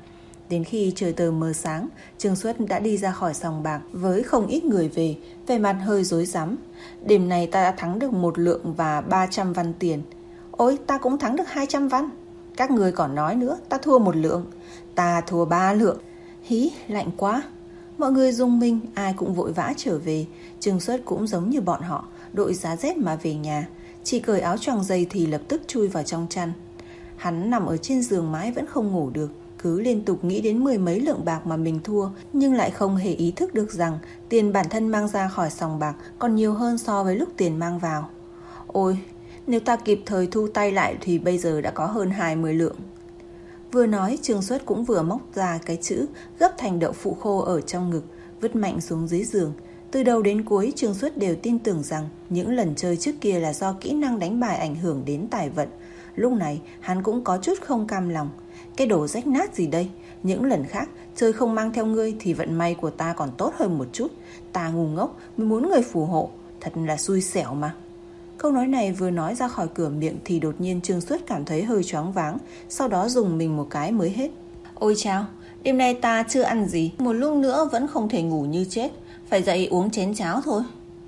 Speaker 2: Đến khi trời tờ mờ sáng, Trương Xuất đã đi ra khỏi sòng bạc với không ít người về, vẻ mặt hơi rối rắm. Đêm này ta đã thắng được một lượng và ba trăm văn tiền. Ôi, ta cũng thắng được hai trăm văn. Các người còn nói nữa, ta thua một lượng. Ta thua ba lượng. Hí, lạnh quá. Mọi người rung mình, ai cũng vội vã trở về. Trương Xuất cũng giống như bọn họ, đội giá rét mà về nhà. Chỉ cởi áo choàng dày thì lập tức chui vào trong chăn. Hắn nằm ở trên giường mãi vẫn không ngủ được, cứ liên tục nghĩ đến mười mấy lượng bạc mà mình thua, nhưng lại không hề ý thức được rằng tiền bản thân mang ra khỏi sòng bạc còn nhiều hơn so với lúc tiền mang vào. Ôi, nếu ta kịp thời thu tay lại thì bây giờ đã có hơn hai mươi lượng. Vừa nói, Trương Xuất cũng vừa móc ra cái chữ gấp thành đậu phụ khô ở trong ngực, vứt mạnh xuống dưới giường. Từ đầu đến cuối, Trương Xuất đều tin tưởng rằng những lần chơi trước kia là do kỹ năng đánh bài ảnh hưởng đến tài vận. Lúc này, hắn cũng có chút không cam lòng. Cái đồ rách nát gì đây? Những lần khác, chơi không mang theo ngươi thì vận may của ta còn tốt hơn một chút. Ta ngu ngốc mới muốn người phù hộ. Thật là xui xẻo mà. Câu nói này vừa nói ra khỏi cửa miệng thì đột nhiên Trương Xuất cảm thấy hơi choáng váng, sau đó dùng mình một cái mới hết. Ôi chao, đêm nay ta chưa ăn gì, một lúc nữa vẫn không thể ngủ như chết, phải dậy uống chén cháo thôi.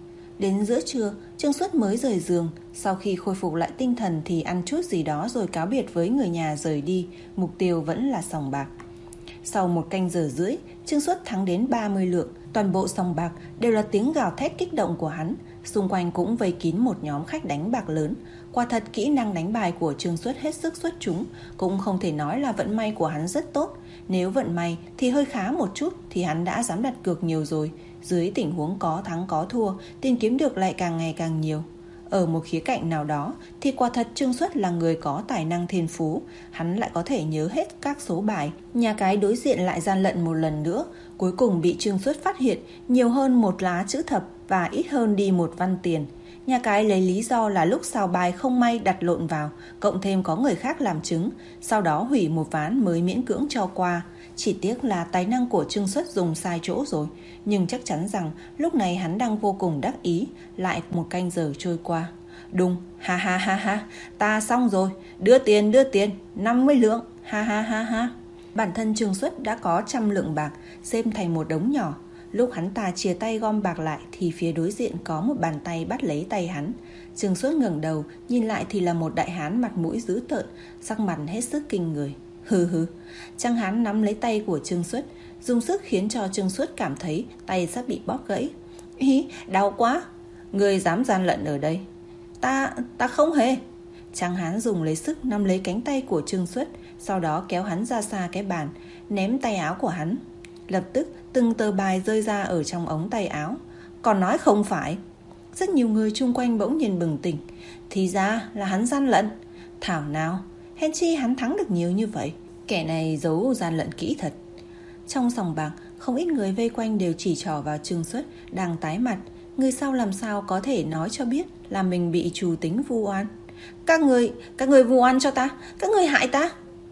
Speaker 2: Đến giữa trưa, Trương Xuất mới rời giường. Sau khi khôi phục lại tinh thần thì ăn chút gì đó rồi cáo biệt với người nhà rời đi. Mục tiêu vẫn là sòng bạc. Sau một canh giờ rưỡi, Trương Xuất thắng đến ba mươi lượng. Toàn bộ sòng bạc đều là tiếng gào thét kích động của hắn. Xung quanh cũng vây kín một nhóm khách đánh bạc lớn. Quả thật kỹ năng đánh bài của Trương Xuất hết sức xuất chúng. Cũng không thể nói là vận may của hắn rất tốt. Nếu vận may thì hơi khá một chút thì hắn đã dám đặt cược nhiều rồi. Dưới tình huống có thắng có thua, tiền kiếm được lại càng ngày càng nhiều. Ở một khía cạnh nào đó thì quả thật Trương Xuất là người có tài năng thiên phú. Hắn lại có thể nhớ hết các số bài. Nhà cái đối diện lại gian lận một lần nữa. Cuối cùng bị Trương Xuất phát hiện nhiều hơn một lá chữ thập và ít hơn đi một văn tiền. Nhà cái lấy lý do là lúc xào bài không may đặt lộn vào, cộng thêm có người khác làm chứng, sau đó hủy một ván mới miễn cưỡng cho qua. Chỉ tiếc là tài năng của Trương Xuất dùng sai chỗ rồi. Nhưng chắc chắn rằng lúc này hắn đang vô cùng đắc ý. Lại một canh giờ trôi qua. Đùng, ha ha ha ha, ta xong rồi, đưa tiền đưa tiền, năm mươi lượng, ha ha ha ha. Bản thân Trương Xuất đã có trăm lượng bạc, xếp thành một đống nhỏ. Lúc hắn ta chia tay gom bạc lại thì phía đối diện có một bàn tay bắt lấy tay hắn. Trương Xuất ngẩng đầu, nhìn lại thì là một đại hán mặt mũi dữ tợn, sắc mặt hết sức kinh người. Hừ hừ, Trang hán nắm lấy tay của Trương Xuất, dùng sức khiến cho Trương Xuất cảm thấy tay sắp bị bóp gãy. Ý, đau quá. Người dám gian lận ở đây? Ta, ta không hề. Trang hán dùng lấy sức nắm lấy cánh tay của Trương Xuất, sau đó kéo hắn ra xa cái bàn, ném tay áo của hắn. Lập tức từng tờ bài rơi ra ở trong ống tay áo. Còn nói không phải. Rất nhiều người chung quanh bỗng nhiên bừng tỉnh. Thì ra là hắn gian lận. Thảo nào, hèn chi hắn thắng được nhiều như vậy. Kẻ này giấu gian lận kỹ thật. Trong sòng bạc, không ít người vây quanh đều chỉ trỏ vào Trương Xuất đang tái mặt. Người sau làm sao có thể nói cho biết là mình bị trù tính vu oan. Các người, các người vu oan cho ta, các người hại ta.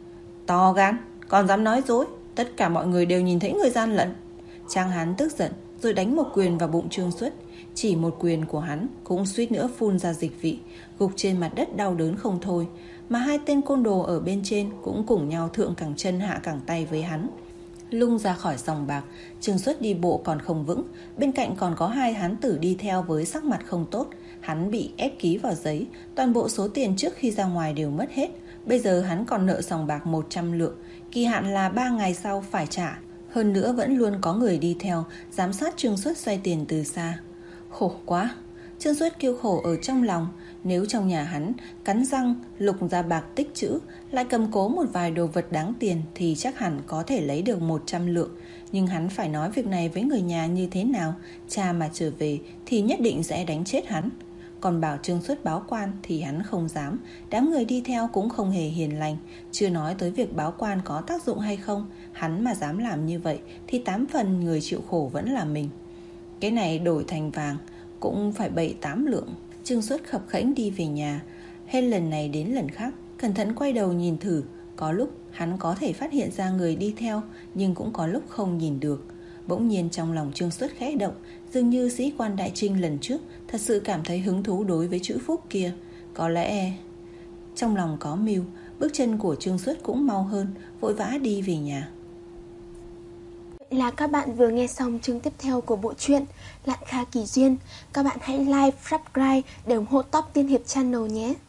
Speaker 2: To gan, còn dám nói dối. Tất cả mọi người đều nhìn thấy người gian lận. Trang hán tức giận rồi đánh một quyền vào bụng Trương Xuất. Chỉ một quyền của hắn cũng suýt nữa phun ra dịch vị, gục trên mặt đất đau đớn không thôi. Mà hai tên côn đồ ở bên trên cũng cùng nhau thượng cẳng chân hạ cẳng tay với hắn. Lung ra khỏi sòng bạc, Trương Xuất đi bộ còn không vững. Bên cạnh còn có hai hán tử đi theo với sắc mặt không tốt. Hắn bị ép ký vào giấy. Toàn bộ số tiền trước khi ra ngoài đều mất hết. Bây giờ hắn còn nợ sòng bạc một trăm lượng. Kỳ hạn là ba ngày sau phải trả. Hơn nữa vẫn luôn có người đi theo, giám sát Trương Xuất xoay tiền từ xa. Khổ quá. Trương Xuất kêu khổ ở trong lòng. Nếu trong nhà hắn cắn răng lục ra bạc tích trữ, lại cầm cố một vài đồ vật đáng tiền thì chắc hẳn có thể lấy được một trăm lượng. Nhưng hắn phải nói việc này với người nhà như thế nào? Cha mà trở về thì nhất định sẽ đánh chết hắn. Còn bảo Trương Xuất báo quan thì hắn không dám. Đám người đi theo cũng không hề hiền lành. Chưa nói tới việc báo quan có tác dụng hay không. Hắn mà dám làm như vậy thì tám phần người chịu khổ vẫn là mình. Cái này đổi thành vàng cũng phải bảy tám lượng. Trương Xuất khập khẽnh đi về nhà. Hết lần này đến lần khác cẩn thận quay đầu nhìn thử. Có lúc hắn có thể phát hiện ra người đi theo, nhưng cũng có lúc không nhìn được. Bỗng nhiên trong lòng Trương Xuất khẽ động. Dường như sĩ quan Đại Trinh lần trước thật sự cảm thấy hứng thú đối với chữ phúc kia. Có lẽ trong lòng có mưu. Bước chân của Trương Xuất cũng mau hơn, vội vã đi về nhà.
Speaker 1: Là các bạn vừa nghe xong chương tiếp theo của bộ truyện Lạn Kha Kỳ Duyên. Các bạn hãy like, subscribe để ủng hộ Top Tiên Hiệp Channel nhé.